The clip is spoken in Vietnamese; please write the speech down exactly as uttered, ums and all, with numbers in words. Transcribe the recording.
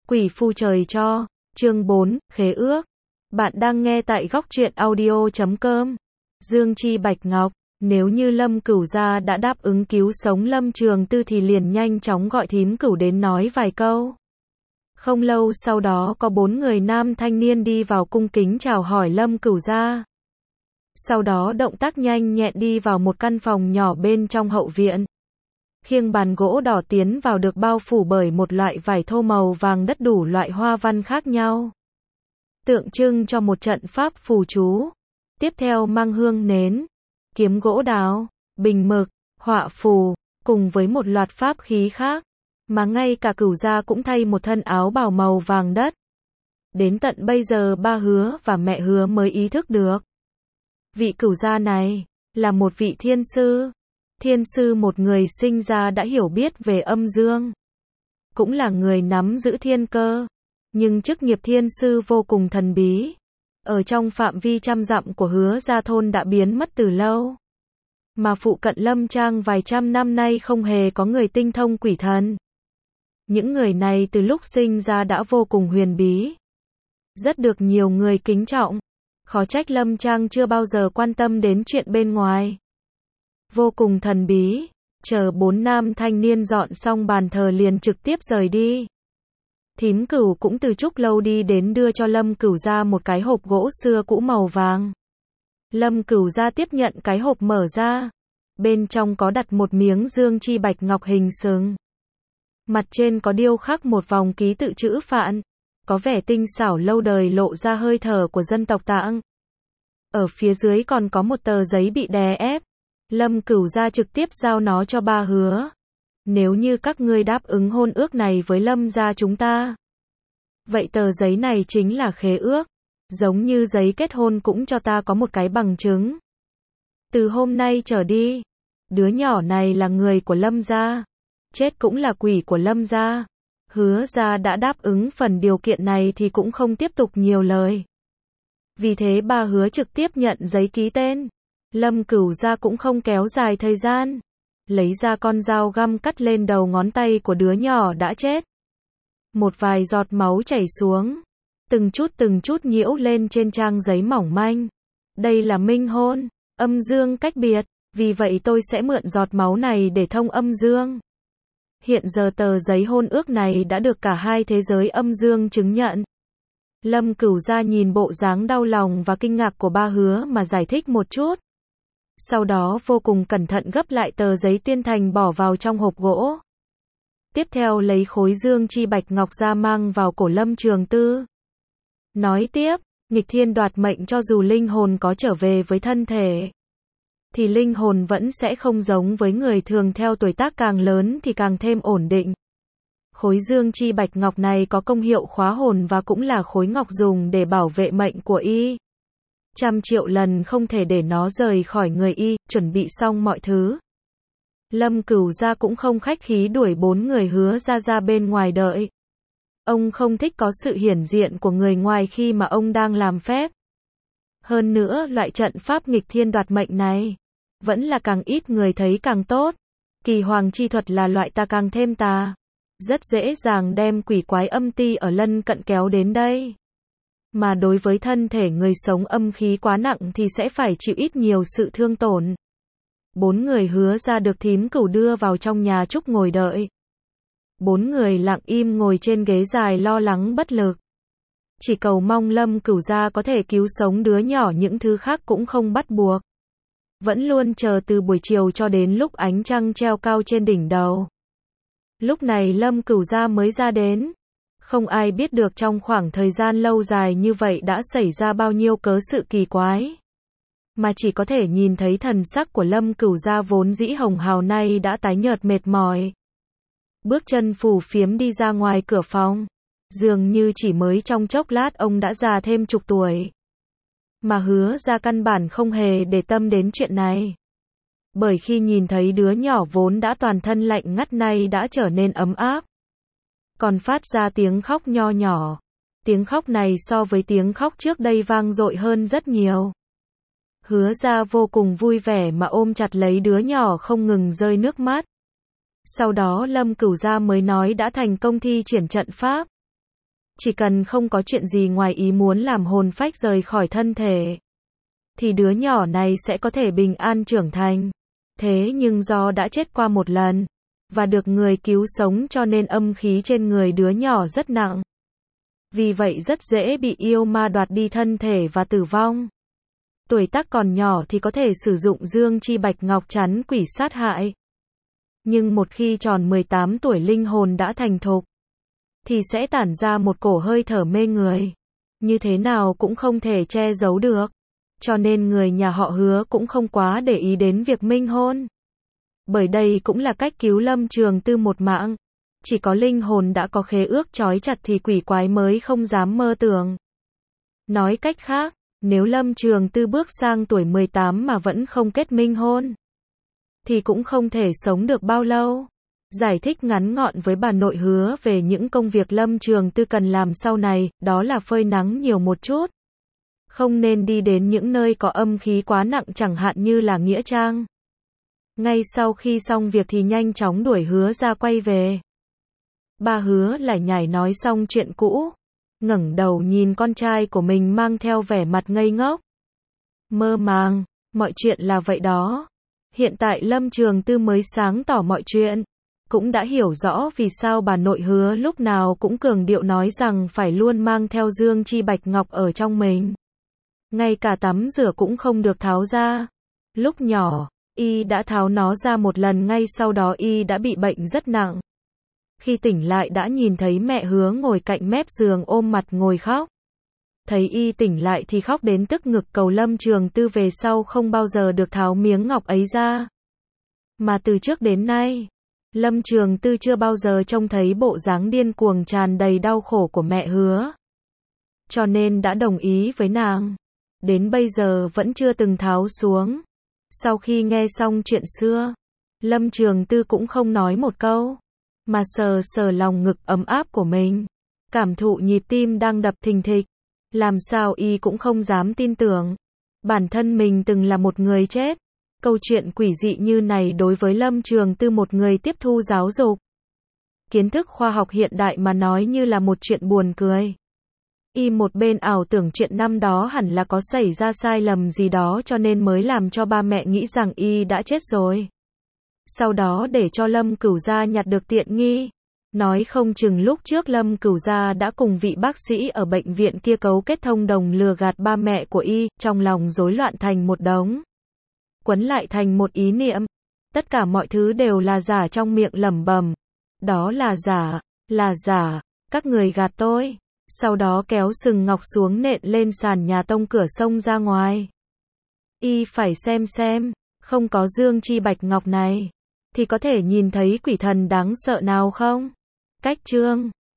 Quỷ phu trời cho, chương bốn, khế ước. Bạn đang nghe tại góc truyện audio chấm com. Dương Chi Bạch Ngọc, nếu như Lâm Cửu gia đã đáp ứng cứu sống Lâm Trường Tư thì liền nhanh chóng gọi thím Cửu đến nói vài câu. Không lâu sau đó có bốn người nam thanh niên đi vào cung kính chào hỏi Lâm Cửu gia. Sau đó động tác nhanh nhẹn đi vào một căn phòng nhỏ bên trong hậu viện. Khiêng bàn gỗ đỏ tiến vào được bao phủ bởi một loại vải thô màu vàng đất đủ loại hoa văn khác nhau, tượng trưng cho một trận pháp phù chú. Tiếp theo mang hương nến, kiếm gỗ đào, bình mực, họa phù, cùng với một loạt pháp khí khác, mà ngay cả Cửu gia cũng thay một thân áo bào màu vàng đất. Đến tận bây giờ ba Hứa và mẹ Hứa mới ý thức được, vị Cửu gia này là một vị thiên sư. Thiên sư, một người sinh ra đã hiểu biết về âm dương, cũng là người nắm giữ thiên cơ, nhưng chức nghiệp thiên sư vô cùng thần bí, ở trong phạm vi trăm dặm của Hứa gia thôn đã biến mất từ lâu, mà phụ cận Lâm Trang vài trăm năm nay không hề có người tinh thông quỷ thần. Những người này từ lúc sinh ra đã vô cùng huyền bí, rất được nhiều người kính trọng, khó trách Lâm Trang chưa bao giờ quan tâm đến chuyện bên ngoài. Vô cùng thần bí. Chờ bốn nam thanh niên dọn xong bàn thờ liền trực tiếp rời đi. Thím Cửu cũng từ Trúc Lâu đi đến đưa cho Lâm Cửu gia một cái hộp gỗ xưa cũ màu vàng. Lâm Cửu gia tiếp nhận cái hộp, mở ra. Bên trong có đặt một miếng dương chi bạch ngọc hình sừng. Mặt trên có điêu khắc một vòng ký tự chữ Phạn, có vẻ tinh xảo lâu đời, lộ ra hơi thở của dân tộc Tạng. Ở phía dưới còn có một tờ giấy bị đè ép. Lâm Cửu gia trực tiếp giao nó cho ba Hứa. Nếu như các ngươi đáp ứng hôn ước này với Lâm gia chúng ta, vậy tờ giấy này chính là khế ước, giống như giấy kết hôn cũng cho ta có một cái bằng chứng. Từ hôm nay trở đi, đứa nhỏ này là người của Lâm gia, chết cũng là quỷ của Lâm gia. Hứa gia đã đáp ứng phần điều kiện này thì cũng không tiếp tục nhiều lời. Vì thế ba Hứa trực tiếp nhận giấy ký tên. Lâm Cửu gia cũng không kéo dài thời gian, lấy ra con dao găm cắt lên đầu ngón tay của đứa nhỏ đã chết. Một vài giọt máu chảy xuống, từng chút từng chút nhiễu lên trên trang giấy mỏng manh. Đây là minh hôn, âm dương cách biệt, vì vậy tôi sẽ mượn giọt máu này để thông âm dương. Hiện giờ tờ giấy hôn ước này đã được cả hai thế giới âm dương chứng nhận. Lâm Cửu gia nhìn bộ dáng đau lòng và kinh ngạc của ba Hứa mà giải thích một chút. Sau đó vô cùng cẩn thận gấp lại tờ giấy tuyên thành bỏ vào trong hộp gỗ. Tiếp theo lấy khối dương chi bạch ngọc ra mang vào cổ Lâm Trường Tư. Nói tiếp, nghịch thiên đoạt mệnh, cho dù linh hồn có trở về với thân thể, thì linh hồn vẫn sẽ không giống với người thường, theo tuổi tác càng lớn thì càng thêm ổn định. Khối dương chi bạch ngọc này có công hiệu khóa hồn và cũng là khối ngọc dùng để bảo vệ mệnh của y. Trăm triệu lần không thể để nó rời khỏi người y. Chuẩn bị xong mọi thứ, Lâm Cửu gia cũng không khách khí đuổi bốn người Hứa ra ra bên ngoài đợi. Ông không thích có sự hiển diện của người ngoài khi mà ông đang làm phép. Hơn nữa loại trận pháp nghịch thiên đoạt mệnh này vẫn là càng ít người thấy càng tốt. Kỳ hoàng chi thuật là loại tà càng thêm tà, rất dễ dàng đem quỷ quái âm ti ở lân cận kéo đến đây. Mà đối với thân thể người sống âm khí quá nặng thì sẽ phải chịu ít nhiều sự thương tổn. Bốn người Hứa ra được thím Cửu đưa vào trong nhà Trúc ngồi đợi. Bốn người lặng im ngồi trên ghế dài lo lắng bất lực. Chỉ cầu mong Lâm Cửu gia có thể cứu sống đứa nhỏ, những thứ khác cũng không bắt buộc. Vẫn luôn chờ từ buổi chiều cho đến lúc ánh trăng treo cao trên đỉnh đầu. Lúc này Lâm Cửu gia mới ra đến. Không ai biết được trong khoảng thời gian lâu dài như vậy đã xảy ra bao nhiêu cớ sự kỳ quái. Mà chỉ có thể nhìn thấy thần sắc của Lâm Cửu gia vốn dĩ hồng hào nay đã tái nhợt mệt mỏi. Bước chân phù phiếm đi ra ngoài cửa phòng. Dường như chỉ mới trong chốc lát ông đã già thêm chục tuổi. Mà Hứa gia căn bản không hề để tâm đến chuyện này. Bởi khi nhìn thấy đứa nhỏ vốn đã toàn thân lạnh ngắt nay đã trở nên ấm áp, còn phát ra tiếng khóc nho nhỏ. Tiếng khóc này so với tiếng khóc trước đây vang dội hơn rất nhiều. Hứa gia vô cùng vui vẻ mà ôm chặt lấy đứa nhỏ không ngừng rơi nước mắt. Sau đó Lâm Cửu gia mới nói đã thành công thi triển trận pháp. Chỉ cần không có chuyện gì ngoài ý muốn làm hồn phách rời khỏi thân thể, thì đứa nhỏ này sẽ có thể bình an trưởng thành. Thế nhưng do đã chết qua một lần, và được người cứu sống cho nên âm khí trên người đứa nhỏ rất nặng. Vì vậy rất dễ bị yêu ma đoạt đi thân thể và tử vong. Tuổi tác còn nhỏ thì có thể sử dụng dương chi bạch ngọc chắn quỷ sát hại. Nhưng một khi tròn mười tám tuổi linh hồn đã thành thục, thì sẽ tản ra một cổ hơi thở mê người. Như thế nào cũng không thể che giấu được. Cho nên người nhà họ Hứa cũng không quá để ý đến việc minh hôn. Bởi đây cũng là cách cứu Lâm Trường Tư một mạng. Chỉ có linh hồn đã có khế ước trói chặt thì quỷ quái mới không dám mơ tưởng. Nói cách khác, nếu Lâm Trường Tư bước sang tuổi mười tám mà vẫn không kết minh hôn, thì cũng không thể sống được bao lâu. Giải thích ngắn gọn với bà nội Hứa về những công việc Lâm Trường Tư cần làm sau này, đó là phơi nắng nhiều một chút. Không nên đi đến những nơi có âm khí quá nặng chẳng hạn như là Nghĩa Trang. Ngay sau khi xong việc thì nhanh chóng đuổi Hứa ra quay về. Ba Hứa lại nhảy nói xong chuyện cũ, ngẩng đầu nhìn con trai của mình mang theo vẻ mặt ngây ngốc, mơ màng, mọi chuyện là vậy đó. Hiện tại Lâm Trường Tư mới sáng tỏ mọi chuyện, cũng đã hiểu rõ vì sao bà nội Hứa lúc nào cũng cường điệu nói rằng phải luôn mang theo dương chi bạch ngọc ở trong mình. Ngay cả tắm rửa cũng không được tháo ra. Lúc nhỏ, y đã tháo nó ra một lần, ngay sau đó y đã bị bệnh rất nặng. Khi tỉnh lại đã nhìn thấy mẹ Hứa ngồi cạnh mép giường ôm mặt ngồi khóc. Thấy y tỉnh lại thì khóc đến tức ngực, cầu Lâm Trường Tư về sau không bao giờ được tháo miếng ngọc ấy ra. Mà từ trước đến nay, Lâm Trường Tư chưa bao giờ trông thấy bộ dáng điên cuồng tràn đầy đau khổ của mẹ Hứa. Cho nên đã đồng ý với nàng. Đến bây giờ vẫn chưa từng tháo xuống. Sau khi nghe xong chuyện xưa, Lâm Trường Tư cũng không nói một câu, mà sờ sờ lòng ngực ấm áp của mình, cảm thụ nhịp tim đang đập thình thịch. Làm sao y cũng không dám tin tưởng bản thân mình từng là một người chết. Câu chuyện quỷ dị như này đối với Lâm Trường Tư, một người tiếp thu giáo dục, kiến thức khoa học hiện đại mà nói như là một chuyện buồn cười. Y một bên ảo tưởng chuyện năm đó hẳn là có xảy ra sai lầm gì đó cho nên mới làm cho ba mẹ nghĩ rằng y đã chết rồi. Sau đó để cho Lâm Cửu Gia nhặt được tiện nghi. Nói không chừng lúc trước Lâm Cửu Gia đã cùng vị bác sĩ ở bệnh viện kia cấu kết thông đồng lừa gạt ba mẹ của y, trong lòng rối loạn thành một đống. Quấn lại thành một ý niệm. Tất cả mọi thứ đều là giả, trong miệng lẩm bẩm. Đó là giả, là giả, các người gạt tôi. Sau đó kéo sừng ngọc xuống nện lên sàn nhà, tông cửa xông ra ngoài. Y phải xem xem, không có dương chi bạch ngọc này, thì có thể nhìn thấy quỷ thần đáng sợ nào không? Cách chương